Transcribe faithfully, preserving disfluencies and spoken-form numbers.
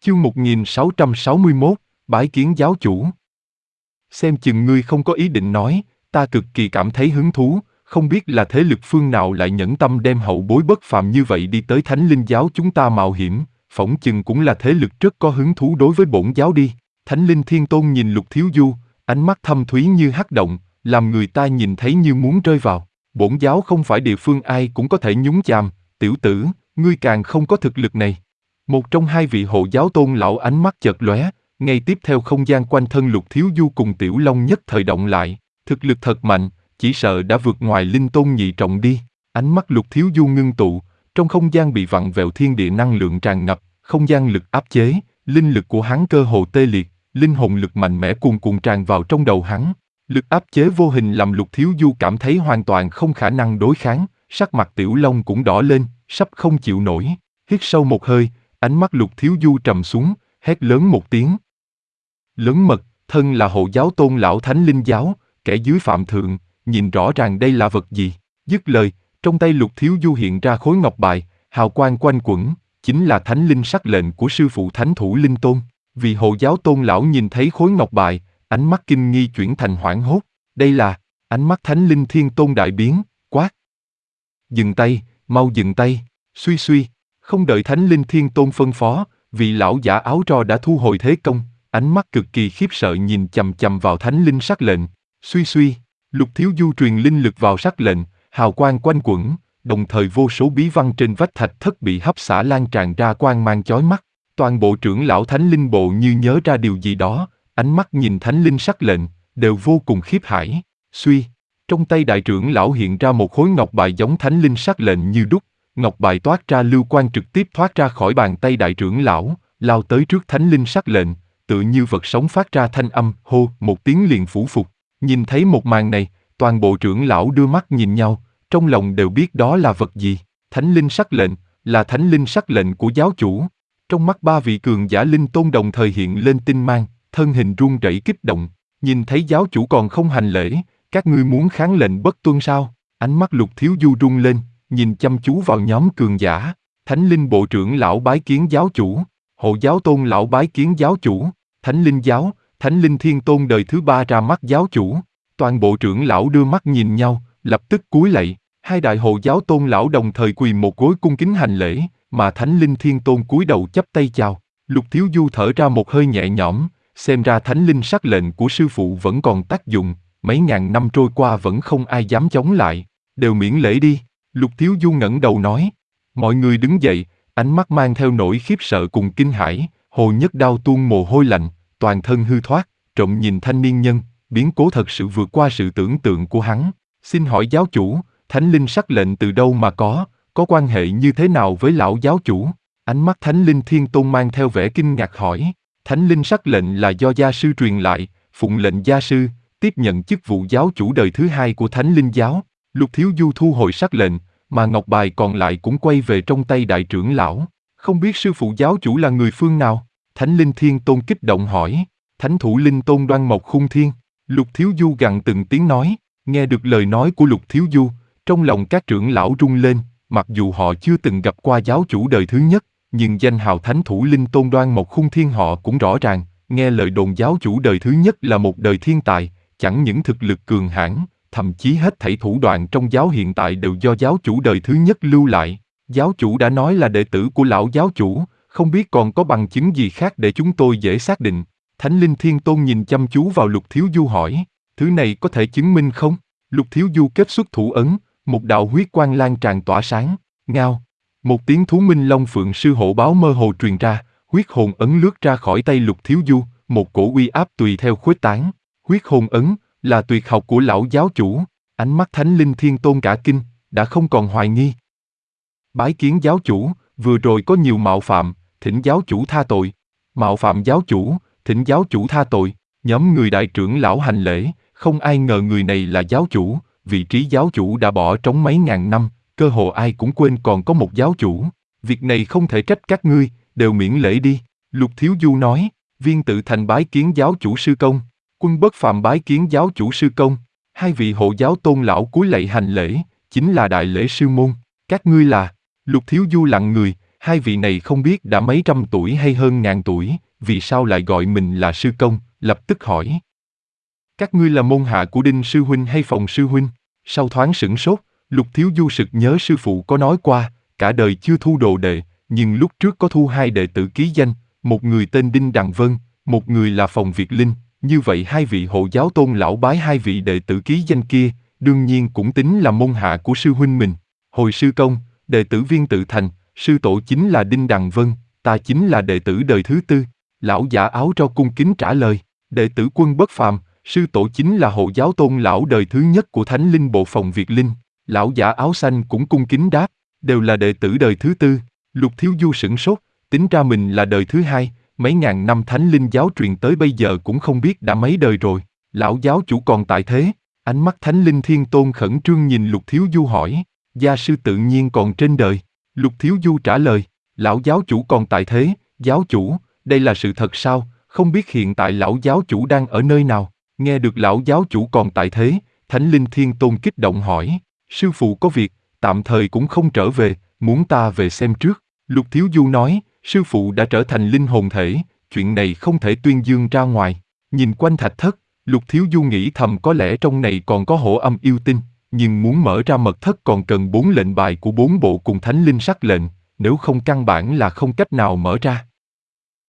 Chương một nghìn sáu trăm sáu mươi mốt, bái kiến giáo chủ. Xem chừng ngươi không có ý định nói, ta cực kỳ cảm thấy hứng thú, không biết là thế lực phương nào lại nhẫn tâm đem hậu bối bất phàm như vậy đi tới Thánh Linh giáo chúng ta mạo hiểm, phỏng chừng cũng là thế lực rất có hứng thú đối với bổn giáo đi. Thánh Linh Thiên Tôn nhìn Lục Thiếu Du, ánh mắt thâm thúy như hắc động, làm người ta nhìn thấy như muốn rơi vào. Bổn giáo không phải địa phương ai cũng có thể nhúng chàm, tiểu tử, ngươi càng không có thực lực này. Một trong hai vị hộ giáo tôn lão ánh mắt chợt lóe, ngay tiếp theo không gian quanh thân Lục Thiếu Du cùng Tiểu Long nhất thời động lại, thực lực thật mạnh, chỉ sợ đã vượt ngoài linh tôn nhị trọng đi. Ánh mắt Lục Thiếu Du ngưng tụ, trong không gian bị vặn vẹo thiên địa năng lượng tràn ngập, không gian lực áp chế, linh lực của hắn cơ hồ tê liệt, linh hồn lực mạnh mẽ cuồn cuộn tràn vào trong đầu hắn. Lực áp chế vô hình làm Lục Thiếu Du cảm thấy hoàn toàn không khả năng đối kháng, sắc mặt Tiểu Long cũng đỏ lên, sắp không chịu nổi. Hít sâu một hơi, ánh mắt Lục Thiếu Du trầm xuống, hét lớn một tiếng. Lớn mật, thân là hộ giáo tôn lão Thánh Linh giáo, kẻ dưới phạm thượng, nhìn rõ ràng đây là vật gì. Dứt lời, trong tay Lục Thiếu Du hiện ra khối ngọc bài, hào quang quanh quẩn, chính là Thánh Linh sắc lệnh của sư phụ Thánh Thủ Linh Tôn. Vì hộ giáo tôn lão nhìn thấy khối ngọc bài, ánh mắt kinh nghi chuyển thành hoảng hốt. Đây là, ánh mắt Thánh Linh Thiên Tôn đại biến, quát. Dừng tay, mau dừng tay, suy suy. Không đợi Thánh Linh Thiên Tôn phân phó, vị lão giả áo ro đã thu hồi thế công, ánh mắt cực kỳ khiếp sợ nhìn chằm chằm vào Thánh Linh sắc lệnh. Suy suy, Lục Thiếu Du truyền linh lực vào sắc lệnh, hào quang quanh quẩn, đồng thời vô số bí văn trên vách thạch thất bị hấp xả lan tràn ra quang mang chói mắt. Toàn bộ trưởng lão Thánh Linh bộ như nhớ ra điều gì đó, ánh mắt nhìn Thánh Linh sắc lệnh, đều vô cùng khiếp hãi. Suy, trong tay đại trưởng lão hiện ra một khối ngọc bài giống Thánh Linh sắc lệnh như đúc. Ngọc bài toát ra lưu quang trực tiếp thoát ra khỏi bàn tay đại trưởng lão, lao tới trước Thánh Linh sắc lệnh, tự như vật sống phát ra thanh âm, hô, một tiếng liền phủ phục. Nhìn thấy một màn này, toàn bộ trưởng lão đưa mắt nhìn nhau, trong lòng đều biết đó là vật gì. Thánh Linh sắc lệnh, là Thánh Linh sắc lệnh của giáo chủ. Trong mắt ba vị cường giả linh tôn đồng thời hiện lên tinh mang, thân hình run rẩy kích động. Nhìn thấy giáo chủ còn không hành lễ, các ngươi muốn kháng lệnh bất tuân sao? Ánh mắt Lục Thiếu Du rung lên, nhìn chăm chú vào nhóm cường giả. Thánh Linh bộ trưởng lão bái kiến giáo chủ, hộ giáo tôn lão bái kiến giáo chủ, Thánh Linh giáo, Thánh Linh Thiên Tôn đời thứ ba ra mắt giáo chủ. Toàn bộ trưởng lão đưa mắt nhìn nhau, lập tức cúi lạy. Hai đại hộ giáo tôn lão đồng thời quỳ một gối cung kính hành lễ, mà Thánh Linh Thiên Tôn cúi đầu chắp tay chào. Lục Thiếu Du thở ra một hơi nhẹ nhõm, xem ra Thánh Linh sắc lệnh của sư phụ vẫn còn tác dụng, mấy ngàn năm trôi qua vẫn không ai dám chống lại, đều miễn lễ đi. Lục Thiếu Du ngẩng đầu nói. Mọi người đứng dậy, ánh mắt mang theo nỗi khiếp sợ cùng kinh hãi. Hồ Nhất Đao tuôn mồ hôi lạnh, toàn thân hư thoát, trộm nhìn thanh niên nhân, biến cố thật sự vượt qua sự tưởng tượng của hắn. Xin hỏi giáo chủ, Thánh Linh sắc lệnh từ đâu mà có, có quan hệ như thế nào với lão giáo chủ? Ánh mắt Thánh Linh Thiên Tôn mang theo vẻ kinh ngạc hỏi. Thánh Linh sắc lệnh là do gia sư truyền lại, phụng lệnh gia sư, tiếp nhận chức vụ giáo chủ đời thứ hai của Thánh Linh giáo. Lục Thiếu Du thu hồi sắc lệnh, mà ngọc bài còn lại cũng quay về trong tay đại trưởng lão. Không biết sư phụ giáo chủ là người phương nào? Thánh Linh Thiên Tôn kích động hỏi. Thánh Thủ Linh Tôn Đoan Mộc Khung Thiên. Lục Thiếu Du gằn từng tiếng nói. Nghe được lời nói của Lục Thiếu Du, trong lòng các trưởng lão rung lên. Mặc dù họ chưa từng gặp qua giáo chủ đời thứ nhất, nhưng danh hào Thánh Thủ Linh Tôn Đoan Mộc Khung Thiên họ cũng rõ ràng. Nghe lời đồn giáo chủ đời thứ nhất là một đời thiên tài, chẳng những thực lực cường hãn, thậm chí hết thảy thủ đoạn trong giáo hiện tại đều do giáo chủ đời thứ nhất lưu lại. Giáo chủ đã nói là đệ tử của lão giáo chủ, không biết còn có bằng chứng gì khác để chúng tôi dễ xác định. Thánh Linh Thiên Tôn nhìn chăm chú vào Lục Thiếu Du hỏi, thứ này có thể chứng minh không? Lục Thiếu Du kết xuất thủ ấn, một đạo huyết quang lan tràn tỏa sáng, ngao. Một tiếng thú minh long phượng sư hổ báo mơ hồ truyền ra, huyết hồn ấn lướt ra khỏi tay Lục Thiếu Du, một cổ uy áp tùy theo khuếch tán. Huyết hồn ấn là tuyệt học của lão giáo chủ. Ánh mắt Thánh Linh Thiên Tôn cả kinh, đã không còn hoài nghi. Bái kiến giáo chủ, vừa rồi có nhiều mạo phạm, thỉnh giáo chủ tha tội. Mạo phạm giáo chủ, thỉnh giáo chủ tha tội. Nhóm người đại trưởng lão hành lễ, không ai ngờ người này là giáo chủ, vị trí giáo chủ đã bỏ trống mấy ngàn năm, cơ hồ ai cũng quên còn có một giáo chủ. Việc này không thể trách các ngươi, đều miễn lễ đi. Lục Thiếu Du nói. Viên Tự Thành bái kiến giáo chủ sư công. Quân Bất Phàm bái kiến giáo chủ sư công. Hai vị hộ giáo tôn lão cúi lạy hành lễ, chính là đại lễ sư môn. Các ngươi là? Lục Thiếu Du lặng người, Hai vị này không biết đã mấy trăm tuổi hay hơn ngàn tuổi, vì sao lại gọi mình là sư công, lập tức hỏi. Các ngươi là môn hạ của Đinh sư huynh hay Phòng sư huynh? Sau thoáng sửng sốt, Lục Thiếu Du sực nhớ sư phụ có nói qua, cả đời chưa thu đồ đệ, nhưng lúc trước có thu hai đệ tử ký danh, một người tên Đinh Đằng Vân, một người là Phòng Việt Linh, như vậy hai vị hộ giáo tôn lão bái hai vị đệ tử ký danh kia, đương nhiên cũng tính là môn hạ của sư huynh mình. Hồi sư công, đệ tử Viên Tự Thành, sư tổ chính là Đinh Đằng Vân, ta chính là đệ tử đời thứ tư. Lão giả áo tro cung kính trả lời, đệ tử Quân Bất Phàm, sư tổ chính là hộ giáo tôn lão đời thứ nhất của Thánh Linh bộ Phòng Việt Linh. Lão giả áo xanh cũng cung kính đáp, đều là đệ tử đời thứ tư. Lục Thiếu Du sửng sốt, tính ra mình là đời thứ hai, mấy ngàn năm Thánh Linh giáo truyền tới bây giờ cũng không biết đã mấy đời rồi. Lão giáo chủ còn tại thế? Ánh mắt Thánh Linh Thiên Tôn khẩn trương nhìn Lục Thiếu Du hỏi, gia sư tự nhiên còn trên đời. Lục Thiếu Du trả lời, lão giáo chủ còn tại thế, giáo chủ, đây là sự thật sao, không biết hiện tại lão giáo chủ đang ở nơi nào? Nghe được lão giáo chủ còn tại thế, Thánh Linh Thiên Tôn kích động hỏi, sư phụ có việc, tạm thời cũng không trở về, muốn ta về xem trước. Lục Thiếu Du nói, sư phụ đã trở thành linh hồn thể, chuyện này không thể tuyên dương ra ngoài. Nhìn quanh thạch thất, Lục Thiếu Du nghĩ thầm có lẽ trong này còn có hổ âm yêu tinh, nhưng muốn mở ra mật thất còn cần bốn lệnh bài của bốn bộ cùng thánh linh sắc lệnh, nếu không căn bản là không cách nào mở ra.